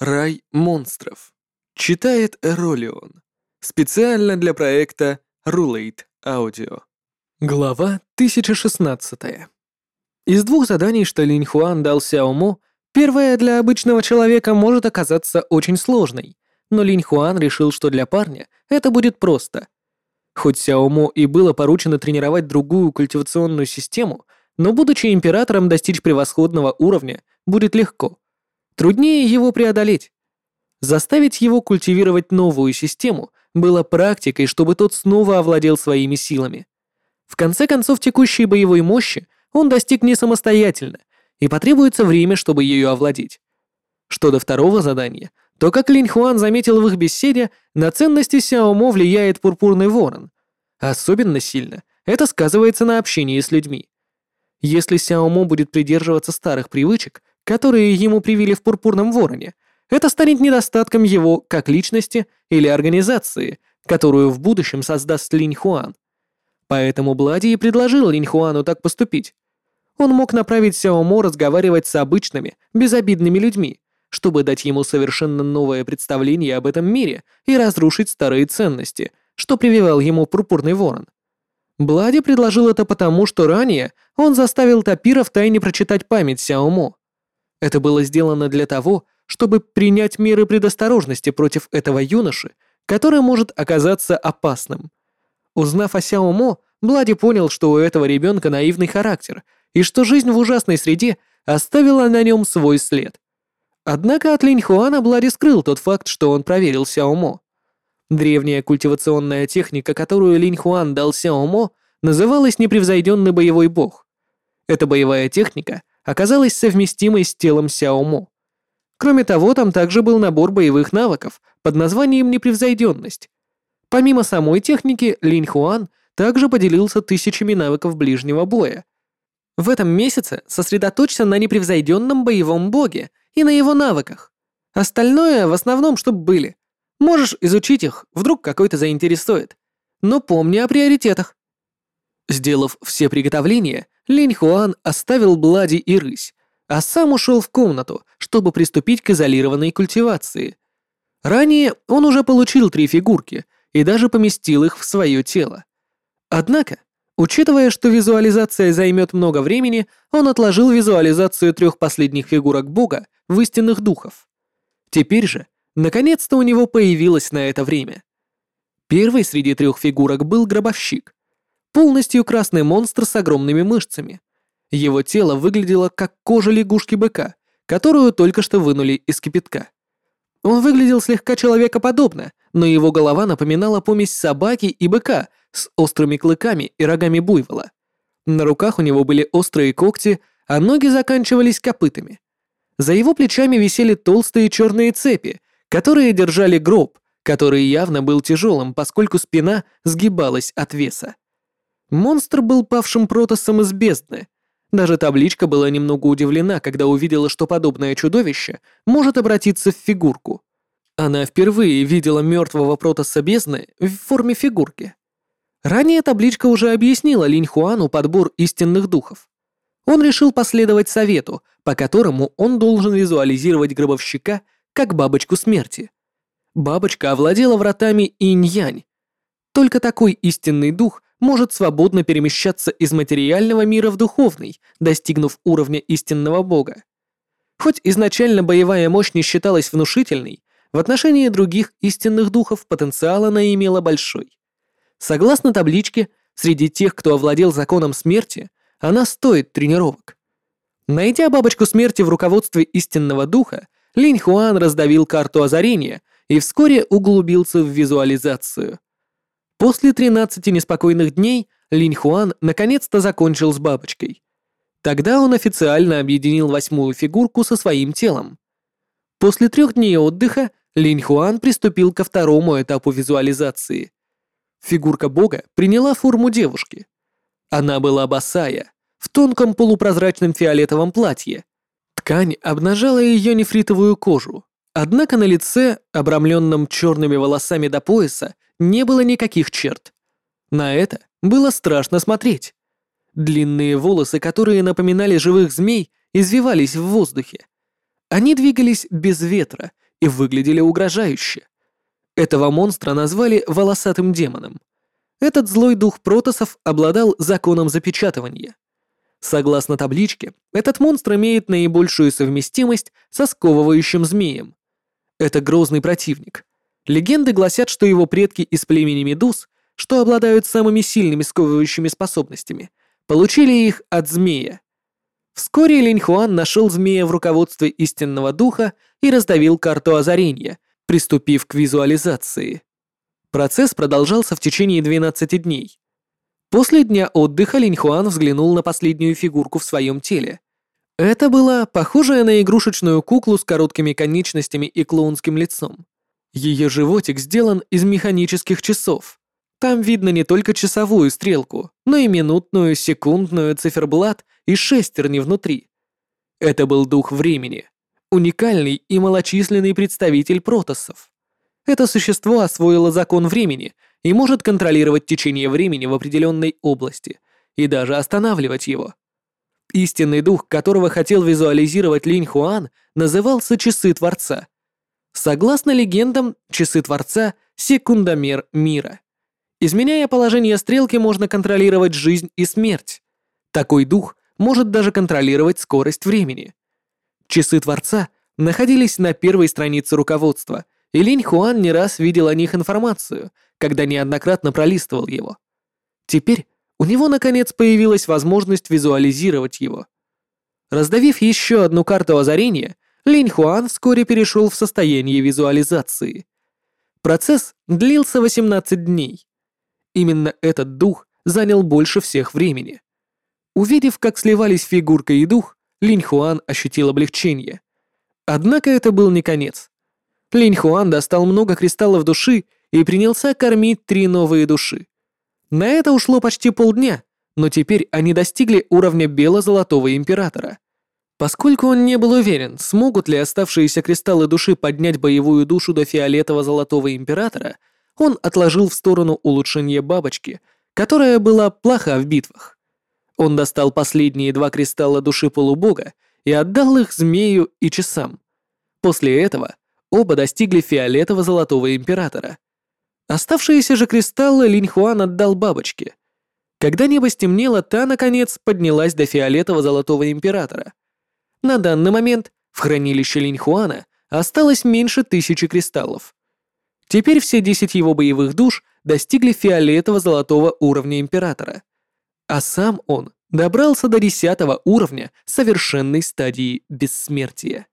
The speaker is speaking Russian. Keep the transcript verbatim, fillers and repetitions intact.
Рай монстров. Читает Эролион. Специально для проекта Rulate Audio. Глава тысяча шестнадцатая. Из двух заданий, что Линь Хуан дал Сяо Мо, первое для обычного человека может оказаться очень сложной, но Линь Хуан решил, что для парня это будет просто. Хоть Сяо Мо и было поручено тренировать другую культивационную систему, но будучи императором достичь превосходного уровня будет легко. Труднее его преодолеть. Заставить его культивировать новую систему было практикой, чтобы тот снова овладел своими силами. В конце концов, текущей боевой мощи он достиг не самостоятельно, и потребуется время, чтобы ее овладеть. Что до второго задания, то, как Линь Хуан заметил в их беседе, на ценности Сяо Мо влияет пурпурный ворон. Особенно сильно это сказывается на общении с людьми. Если Сяо Мо будет придерживаться старых привычек, которые ему привили в пурпурном вороне, это станет недостатком его как личности или организации, которую в будущем создаст Линь Хуан. Поэтому Блади и предложил Линь Хуану так поступить. Он мог направить Сяо Мо разговаривать с обычными, безобидными людьми, чтобы дать ему совершенно новое представление об этом мире и разрушить старые ценности, что прививал ему пурпурный ворон. Блади предложил это потому, что ранее он заставил Тапира втайне прочитать память Сяо Мо. Это было сделано для того, чтобы принять меры предосторожности против этого юноши, который может оказаться опасным. Узнав о Сяо Мо, Блади понял, что у этого ребенка наивный характер и что жизнь в ужасной среде оставила на нем свой след. Однако от Линь Хуана Блади скрыл тот факт, что он проверил Сяо Мо. Древняя культивационная техника, которую Линь Хуан дал Сяо Мо, называлась «Непревзойденный боевой бог». Эта боевая техника оказалась совместимой с телом Сяо Мо. Кроме того, там также был набор боевых навыков под названием «Непревзойденность». Помимо самой техники, Линь Хуан также поделился тысячами навыков ближнего боя. В этом месяце сосредоточься на непревзойденном боевом боге и на его навыках. Остальное в основном, чтоб были. Можешь изучить их, вдруг какой-то заинтересует. Но помни о приоритетах. Сделав все приготовления, Линь Хуан оставил Блади и рысь, а сам ушел в комнату, чтобы приступить к изолированной культивации. Ранее он уже получил три фигурки и даже поместил их в свое тело. Однако, учитывая, что визуализация займет много времени, он отложил визуализацию трех последних фигурок бога в истинных духов. Теперь же, наконец-то у него появилось на это время. Первый среди трех фигурок был гробовщик. Полностью красный монстр с огромными мышцами. Его тело выглядело как кожа лягушки-быка, которую только что вынули из кипятка. Он выглядел слегка человекоподобно, но его голова напоминала помесь собаки и быка с острыми клыками и рогами буйвола. На руках у него были острые когти, а ноги заканчивались копытами. За его плечами висели толстые черные цепи, которые держали гроб, который явно был тяжелым, поскольку спина сгибалась от веса. Монстр был павшим протоссом из бездны. Даже табличка была немного удивлена, когда увидела, что подобное чудовище может обратиться в фигурку. Она впервые видела мертвого протосса бездны в форме фигурки. Ранее табличка уже объяснила Линь Хуану подбор истинных духов. Он решил последовать совету, по которому он должен визуализировать гробовщика как бабочку смерти. Бабочка овладела вратами инь-янь. Только такой истинный дух может свободно перемещаться из материального мира в духовный, достигнув уровня истинного бога. Хоть изначально боевая мощь не считалась внушительной, в отношении других истинных духов потенциал она имела большой. Согласно табличке, среди тех, кто овладел законом смерти, она стоит тренировок. Найдя бабочку смерти в руководстве истинного духа, Линь Хуан раздавил карту озарения и вскоре углубился в визуализацию. После тринадцати неспокойных дней Линь Хуан наконец-то закончил с бабочкой. Тогда он официально объединил восьмую фигурку со своим телом. После трех дней отдыха Линь Хуан приступил ко второму этапу визуализации. Фигурка бога приняла форму девушки. Она была босая, в тонком полупрозрачном фиолетовом платье. Ткань обнажала ее нефритовую кожу, однако на лице, обрамленном черными волосами до пояса, не было никаких черт. На это было страшно смотреть. Длинные волосы, которые напоминали живых змей, извивались в воздухе. Они двигались без ветра и выглядели угрожающе. Этого монстра назвали волосатым демоном. Этот злой дух протоссов обладал законом запечатывания. Согласно табличке, этот монстр имеет наибольшую совместимость со сковывающим змеем. Это грозный противник. Легенды гласят, что его предки из племени Медуз, что обладают самыми сильными сковывающими способностями, получили их от змея. Вскоре Линь Хуан нашел змея в руководстве истинного духа и раздавил карту озарения, приступив к визуализации. Процесс продолжался в течение двенадцати дней. После дня отдыха Линь Хуан взглянул на последнюю фигурку в своем теле. Это была похожая на игрушечную куклу с короткими конечностями и клоунским лицом. Ее животик сделан из механических часов. Там видно не только часовую стрелку, но и минутную, секундную, циферблат и шестерни внутри. Это был дух времени, уникальный и малочисленный представитель протоссов. Это существо освоило закон времени и может контролировать течение времени в определенной области и даже останавливать его. Истинный дух, которого хотел визуализировать Линь Хуан, назывался Часы Творца. Согласно легендам, Часы Творца — секундомер мира. Изменяя положение стрелки, можно контролировать жизнь и смерть. Такой дух может даже контролировать скорость времени. Часы Творца находились на первой странице руководства, и Линь Хуан не раз видел о них информацию, когда неоднократно пролистывал его. Теперь у него наконец появилась возможность визуализировать его. Раздавив еще одну карту озарения, Линь Хуан вскоре перешел в состояние визуализации. Процесс длился восемнадцать дней. Именно этот дух занял больше всех времени. Увидев, как сливались фигурка и дух, Линь Хуан ощутил облегчение. Однако это был не конец. Линь Хуан достал много кристаллов души и принялся кормить три новые души. На это ушло почти полдня, но теперь они достигли уровня бело-золотого императора. Поскольку он не был уверен, смогут ли оставшиеся кристаллы души поднять боевую душу до фиолетово-золотого императора, он отложил в сторону улучшение бабочки, которая была плоха в битвах. Он достал последние два кристалла души полубога и отдал их змею и часам. После этого оба достигли фиолетово-золотого императора. Оставшиеся же кристаллы Линь Хуан отдал бабочке. Когда небо стемнело, та, наконец, поднялась до фиолетово-золотого императора. На данный момент в хранилище Линь Хуана осталось меньше тысячи кристаллов. Теперь все десять его боевых душ достигли фиолетово-золотого уровня императора. А сам он добрался до десятого уровня совершенной стадии бессмертия.